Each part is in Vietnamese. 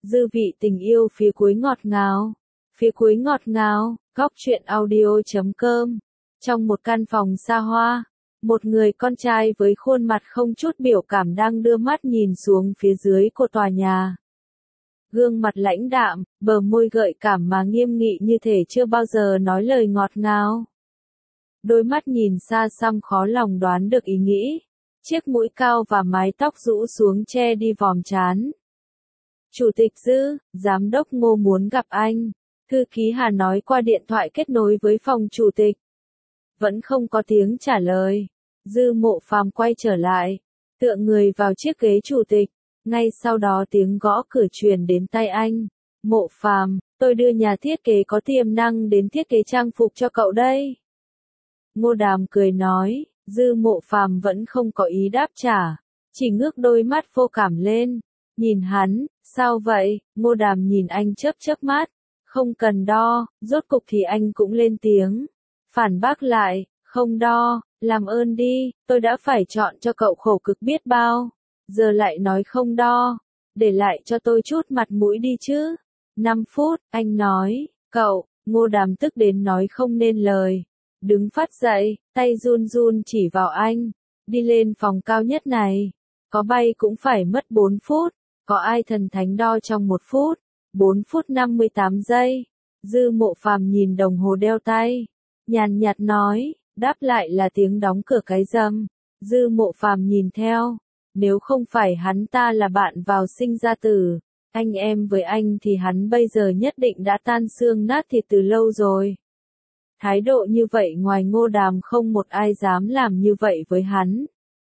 Dư vị tình yêu phía cuối ngọt ngào. Phía cuối ngọt ngào, góc truyện audio.com. Trong một căn phòng xa hoa, một người con trai với khuôn mặt không chút biểu cảm đang đưa mắt nhìn xuống phía dưới của tòa nhà. Gương mặt lãnh đạm, bờ môi gợi cảm mà nghiêm nghị như thể chưa bao giờ nói lời ngọt ngào. Đôi mắt nhìn xa xăm khó lòng đoán được ý nghĩ. Chiếc mũi cao và mái tóc rũ xuống che đi vòm trán. Chủ tịch Dư, Giám đốc Ngô muốn gặp anh. Thư ký Hà nói qua điện thoại kết nối với phòng chủ tịch. Vẫn không có tiếng trả lời. Dư Mộ Phàm quay trở lại, tựa người vào chiếc ghế chủ tịch. Ngay sau đó tiếng gõ cửa truyền đến tai anh. Mộ Phàm, tôi đưa nhà thiết kế có tiềm năng đến thiết kế trang phục cho cậu đây. Ngô Đàm cười nói. Dư Mộ Phàm vẫn không có ý đáp trả, chỉ ngước đôi mắt vô cảm lên, nhìn hắn. Sao vậy? Ngô Đàm nhìn anh chớp chớp mắt. Không cần đo, rốt cục thì anh cũng lên tiếng. Phản bác lại, không đo, làm ơn đi, tôi đã phải chọn cho cậu khổ cực biết bao. Giờ lại nói không đo, để lại cho tôi chút mặt mũi đi chứ. 5 phút, anh nói, cậu. Ngô Đàm tức đến nói không nên lời. Đứng phát dậy, tay run run chỉ vào anh. Đi lên phòng cao nhất này. Có bay cũng phải mất 4 phút. Có ai thần thánh đo trong 1 phút. 4 phút 58 giây. Dư Mộ Phàm nhìn đồng hồ đeo tay. Nhàn nhạt nói, đáp lại là tiếng đóng cửa cái rầm. Dư Mộ Phàm nhìn theo. Nếu không phải hắn ta là bạn vào sinh ra tử, anh em với anh thì hắn bây giờ nhất định đã tan xương nát thịt từ lâu rồi. Thái độ như vậy ngoài Ngô Đàm không một ai dám làm như vậy với hắn.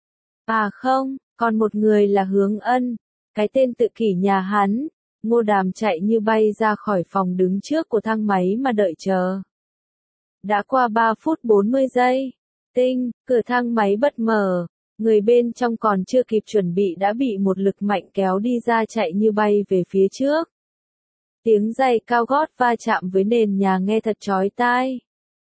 À không, còn một người là Hướng Ân, cái tên tự kỷ nhà hắn. Ngô Đàm chạy như bay ra khỏi phòng đứng trước của thang máy mà đợi chờ. Đã qua 3 phút 40 giây. Tinh, cửa thang máy bật mở. Người bên trong còn chưa kịp chuẩn bị đã bị một lực mạnh kéo đi ra chạy như bay về phía trước. Tiếng giày cao gót va chạm với nền nhà nghe thật chói tai.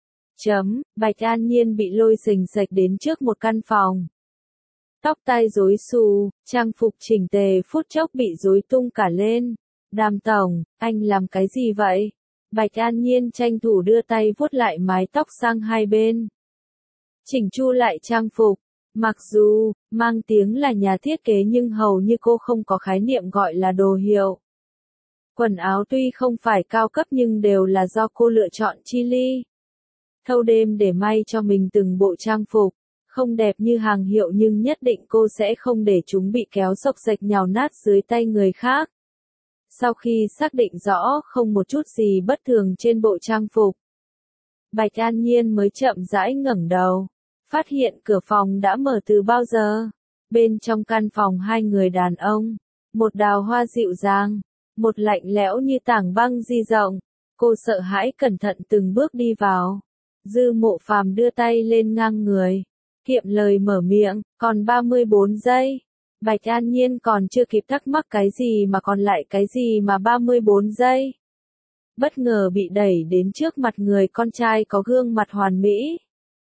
Bạch An Nhiên bị lôi xình xạch đến trước một căn phòng. Tóc tai rối xù, trang phục chỉnh tề phút chốc bị rối tung cả lên. Đàm tổng, anh làm cái gì vậy? Bạch An Nhiên tranh thủ đưa tay vuốt lại mái tóc sang hai bên. Chỉnh chu lại trang phục. Mặc dù, mang tiếng là nhà thiết kế nhưng hầu như cô không có khái niệm gọi là đồ hiệu. Quần áo tuy không phải cao cấp nhưng đều là do cô lựa chọn chi ly. Thâu đêm để may cho mình từng bộ trang phục. Không đẹp như hàng hiệu nhưng nhất định cô sẽ không để chúng bị kéo xộc xệch nhào nát dưới tay người khác. Sau khi xác định rõ không một chút gì bất thường trên bộ trang phục, Bạch An Nhiên mới chậm rãi ngẩng đầu. Phát hiện cửa phòng đã mở từ bao giờ. Bên trong căn phòng hai người đàn ông. Một đào hoa dịu dàng. Một lạnh lẽo như tảng băng di rộng. Cô sợ hãi cẩn thận từng bước đi vào. Dư Mộ Phàm đưa tay lên ngang người. Kiệm lời mở miệng, còn 34 giây. Bạch An Nhiên còn chưa kịp thắc mắc cái gì mà còn lại cái gì mà 34 giây. Bất ngờ bị đẩy đến trước mặt người con trai có gương mặt hoàn mỹ.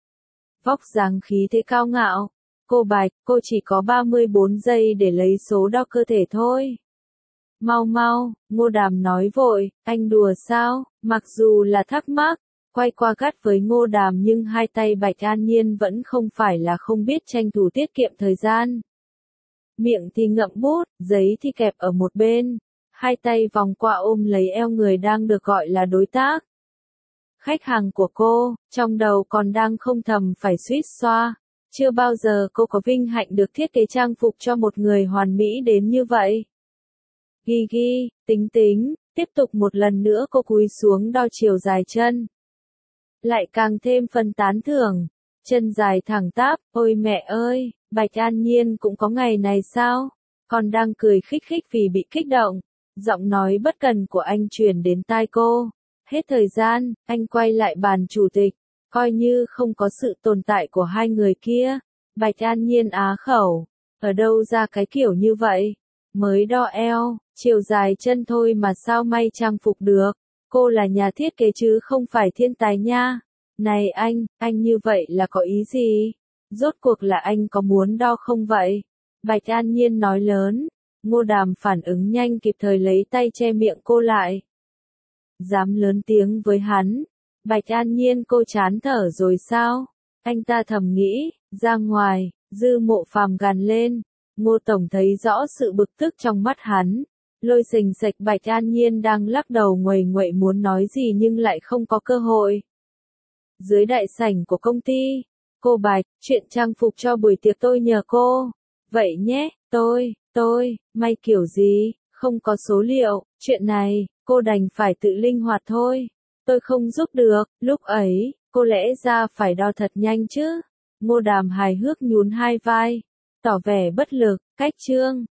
Vóc dáng khí thế cao ngạo. Cô Bạch, cô chỉ có 34 giây để lấy số đo cơ thể thôi. Mau mau, Ngô Đàm nói vội, anh đùa sao? Mặc dù là thắc mắc, quay qua gắt với Ngô Đàm nhưng hai tay Bạch An Nhiên vẫn không phải là không biết tranh thủ tiết kiệm thời gian. Miệng thì ngậm bút, giấy thì kẹp ở một bên. Hai tay vòng qua ôm lấy eo người đang được gọi là đối tác. Khách hàng của cô, trong đầu còn đang không thầm phải suýt xoa. Chưa bao giờ cô có vinh hạnh được thiết kế trang phục cho một người hoàn mỹ đến như vậy. Ghi, tính, tiếp tục một lần nữa cô cúi xuống đo chiều dài chân. Lại càng thêm phần tán thưởng. Chân dài thẳng tắp, ôi mẹ ơi, Bạch An Nhiên cũng có ngày này sao? Còn đang cười khích khích vì bị kích động. Giọng nói bất cần của anh truyền đến tai cô. Hết thời gian, anh quay lại bàn chủ tịch, coi như không có sự tồn tại của hai người kia. Bạch An Nhiên á khẩu, ở đâu ra cái kiểu như vậy? Mới đo eo, chiều dài chân thôi mà sao may trang phục được? Cô là nhà thiết kế chứ không phải thiên tài nha. Này anh như vậy là có ý gì? Rốt cuộc là anh có muốn đo không vậy? Bạch An Nhiên nói lớn. Ngô Đàm phản ứng nhanh kịp thời lấy tay che miệng cô lại. Dám lớn tiếng với hắn. Bạch An Nhiên cô chán thở rồi sao? Anh ta thầm nghĩ, ra ngoài, Dư Mộ Phàm gằn lên. Ngô Tổng thấy rõ sự bực tức trong mắt hắn. Lôi xình xịch Bạch An Nhiên đang lắc đầu nguầy nguậy muốn nói gì nhưng lại không có cơ hội. Dưới đại sảnh của công ty, cô Bạch, chuyện trang phục cho buổi tiệc tôi nhờ cô. Vậy nhé, tôi, may kiểu gì, không có số liệu, chuyện này, cô đành phải tự linh hoạt thôi. Tôi không giúp được, lúc ấy, cô lẽ ra phải đo thật nhanh chứ. Ngô Đàm hài hước nhún hai vai, tỏ vẻ bất lực, cách chương.